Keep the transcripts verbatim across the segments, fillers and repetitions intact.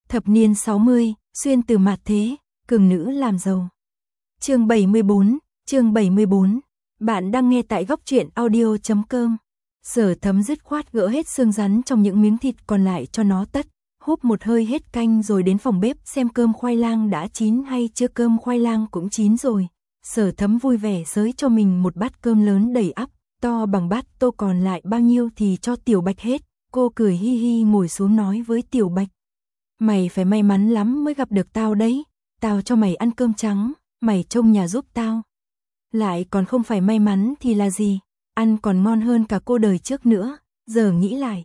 Thập niên sáu mươi, xuyên từ mạt thế, cường nữ làm giàu. Chương bảy mươi bốn, chương bảy mươi bốn. Bạn đang nghe tại góc truyện audio chấm com. Sở Thấm dứt khoát gỡ hết xương rắn trong những miếng thịt còn lại cho nó tất, húp một hơi hết canh rồi đến phòng bếp xem cơm khoai lang đã chín hay chưa. Cơm khoai lang cũng chín rồi. Sở Thấm vui vẻ xới cho mình một bát cơm lớn đầy ắp, to bằng bát tô, còn lại bao nhiêu thì cho Tiểu Bạch hết. Cô cười hi hi ngồi xuống nói với Tiểu Bạch: "Mày phải may mắn lắm mới gặp được tao đấy, tao cho mày ăn cơm trắng, mày trông nhà giúp tao. Lại còn không phải may mắn thì là gì, ăn còn ngon hơn cả cô đời trước nữa." Giờ nghĩ lại,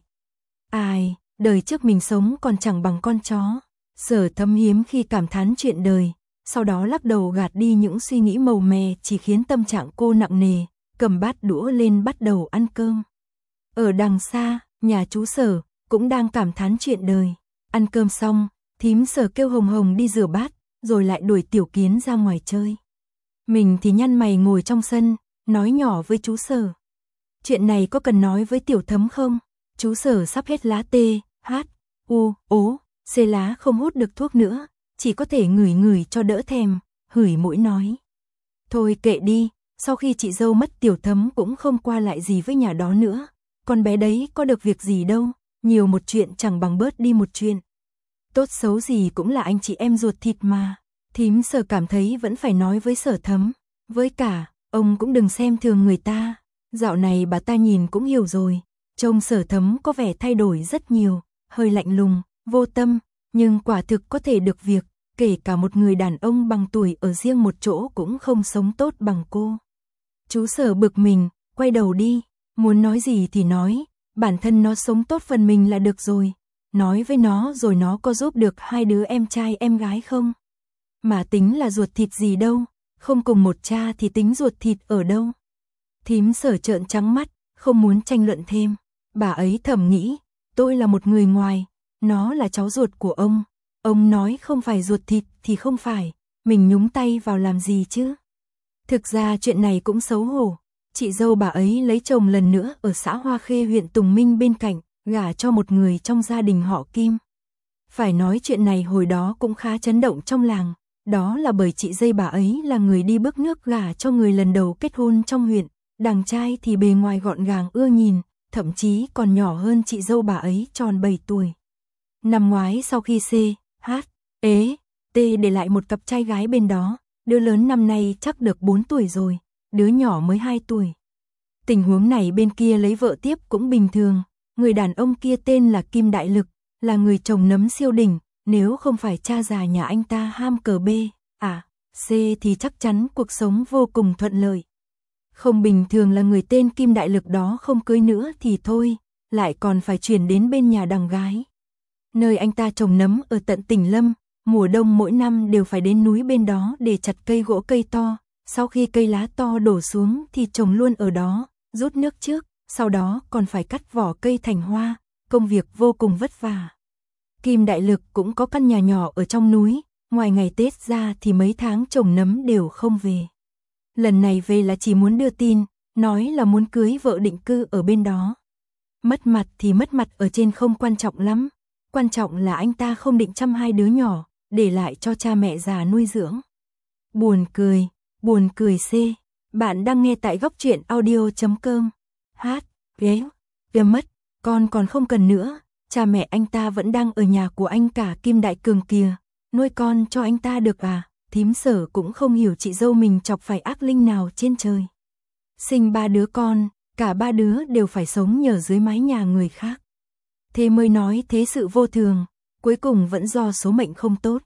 ai, đời trước mình sống còn chẳng bằng con chó. Sở Thấm hiếm khi cảm thán chuyện đời, sau đó lắc đầu gạt đi những suy nghĩ màu mè chỉ khiến tâm trạng cô nặng nề, cầm bát đũa lên bắt đầu ăn cơm. Ở đằng xa, nhà chú Sở cũng đang cảm thán chuyện đời. Ăn cơm xong, thím Sở kêu Hồng Hồng đi rửa bát, rồi lại đuổi Tiểu Kiến ra ngoài chơi. Mình thì nhăn mày ngồi trong sân, nói nhỏ với chú Sở: "Chuyện này có cần nói với Tiểu Thấm không?" Chú Sở sắp hết lá T, H, U, ố, C lá, không hút được thuốc nữa, chỉ có thể ngửi ngửi cho đỡ thèm, hửi mũi nói: "Thôi kệ đi, sau khi chị dâu mất Tiểu Thấm cũng không qua lại gì với nhà đó nữa. Con bé đấy có được việc gì đâu, nhiều một chuyện chẳng bằng bớt đi một chuyện. Tốt xấu gì cũng là anh chị em ruột thịt mà." Thím Sở cảm thấy vẫn phải nói với Sở Thấm: "Với cả, ông cũng đừng xem thường người ta. Dạo này bà ta nhìn cũng hiểu rồi." Trông Sở Thấm có vẻ thay đổi rất nhiều, hơi lạnh lùng, vô tâm, nhưng quả thực có thể được việc, kể cả một người đàn ông bằng tuổi ở riêng một chỗ cũng không sống tốt bằng cô. Chú Sở bực mình, quay đầu đi, muốn nói gì thì nói, bản thân nó sống tốt phần mình là được rồi. Nói với nó rồi nó có giúp được hai đứa em trai em gái không? Mà tính là ruột thịt gì đâu, không cùng một cha thì tính ruột thịt ở đâu? Thím Sở trợn trắng mắt, không muốn tranh luận thêm. Bà ấy thầm nghĩ, tôi là một người ngoài, nó là cháu ruột của ông. Ông nói không phải ruột thịt thì không phải, mình nhúng tay vào làm gì chứ? Thực ra chuyện này cũng xấu hổ. Chị dâu bà ấy lấy chồng lần nữa ở xã Hoa Khê, huyện Tùng Minh bên cạnh, gả cho một người trong gia đình họ Kim. Phải nói chuyện này hồi đó cũng khá chấn động trong làng. Đó là bởi chị dây bà ấy là người đi bước nước gả cho người lần đầu kết hôn trong huyện. Đàn trai thì bề ngoài gọn gàng ưa nhìn, thậm chí còn nhỏ hơn chị dâu bà ấy tròn bảy tuổi. Năm ngoái sau khi C, H, ế, T để lại một cặp trai gái bên đó, đứa lớn năm nay chắc được bốn tuổi rồi, đứa nhỏ mới hai tuổi. Tình huống này bên kia lấy vợ tiếp cũng bình thường, người đàn ông kia tên là Kim Đại Lực, là người chồng nấm siêu đỉnh, nếu không phải cha già nhà anh ta ham cờ B, à, C thì chắc chắn cuộc sống vô cùng thuận lợi. Không bình thường là người tên Kim Đại Lực đó không cưới nữa thì thôi, lại còn phải chuyển đến bên nhà đằng gái. Nơi anh ta trồng nấm ở tận Tỉnh Lâm, mùa đông mỗi năm đều phải đến núi bên đó để chặt cây gỗ cây to, sau khi cây lá to đổ xuống thì trồng luôn ở đó, rút nước trước, sau đó còn phải cắt vỏ cây thành hoa, công việc vô cùng vất vả. Kim Đại Lực cũng có căn nhà nhỏ ở trong núi, ngoài ngày Tết ra thì mấy tháng trồng nấm đều không về. Lần này về là chỉ muốn đưa tin, nói là muốn cưới vợ định cư ở bên đó. Mất mặt thì mất mặt ở trên không quan trọng lắm, quan trọng là anh ta không định chăm hai đứa nhỏ, để lại cho cha mẹ già nuôi dưỡng. Buồn cười, buồn cười C. Bạn đang nghe tại góc truyện audio chấm com. Hát, ghé, ghé mất, con còn không cần nữa, cha mẹ anh ta vẫn đang ở nhà của anh cả Kim Đại Cường kìa, nuôi con cho anh ta được à? Thím Sở cũng không hiểu chị dâu mình chọc phải ác linh nào trên trời. Sinh ba đứa con, cả ba đứa đều phải sống nhờ dưới mái nhà người khác. Thế mới nói thế sự vô thường, cuối cùng vẫn do số mệnh không tốt.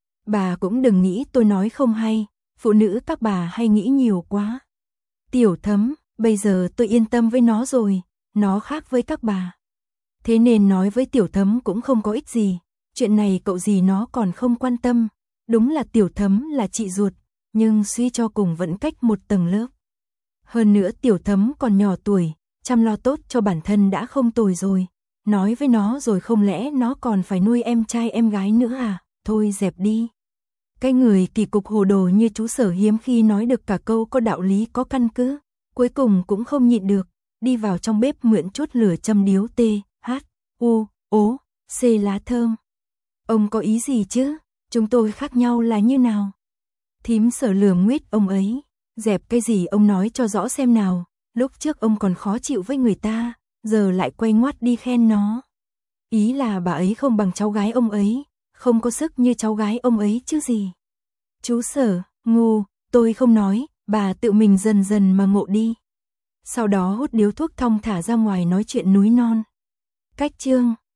Bà cũng đừng nghĩ tôi nói không hay, phụ nữ các bà hay nghĩ nhiều quá. Tiểu Thấm, bây giờ tôi yên tâm với nó rồi, nó khác với các bà. Thế nên nói với Tiểu Thấm cũng không có ích gì, chuyện này cậu gì nó còn không quan tâm. Đúng là Tiểu Thấm là chị ruột, nhưng suy cho cùng vẫn cách một tầng lớp. Hơn nữa Tiểu Thấm còn nhỏ tuổi, chăm lo tốt cho bản thân đã không tồi rồi. Nói với nó rồi không lẽ nó còn phải nuôi em trai em gái nữa à? Thôi dẹp đi. Cái người kỳ cục hồ đồ như chú Sở hiếm khi nói được cả câu có đạo lý có căn cứ. Cuối cùng cũng không nhịn được, đi vào trong bếp mượn chút lửa châm điếu T, H, U, ố, C lá thơm. Ông có ý gì chứ? Chúng tôi khác nhau là như nào? Thím Sở lườm nguyết ông ấy. Dẹp cái gì ông nói cho rõ xem nào. Lúc trước ông còn khó chịu với người ta, giờ lại quay ngoắt đi khen nó. Ý là bà ấy không bằng cháu gái ông ấy, không có sức như cháu gái ông ấy chứ gì. Chú Sở, ngu, tôi không nói, bà tự mình dần dần mà ngộ đi. Sau đó hút điếu thuốc thong thả ra ngoài nói chuyện núi non. Cách chương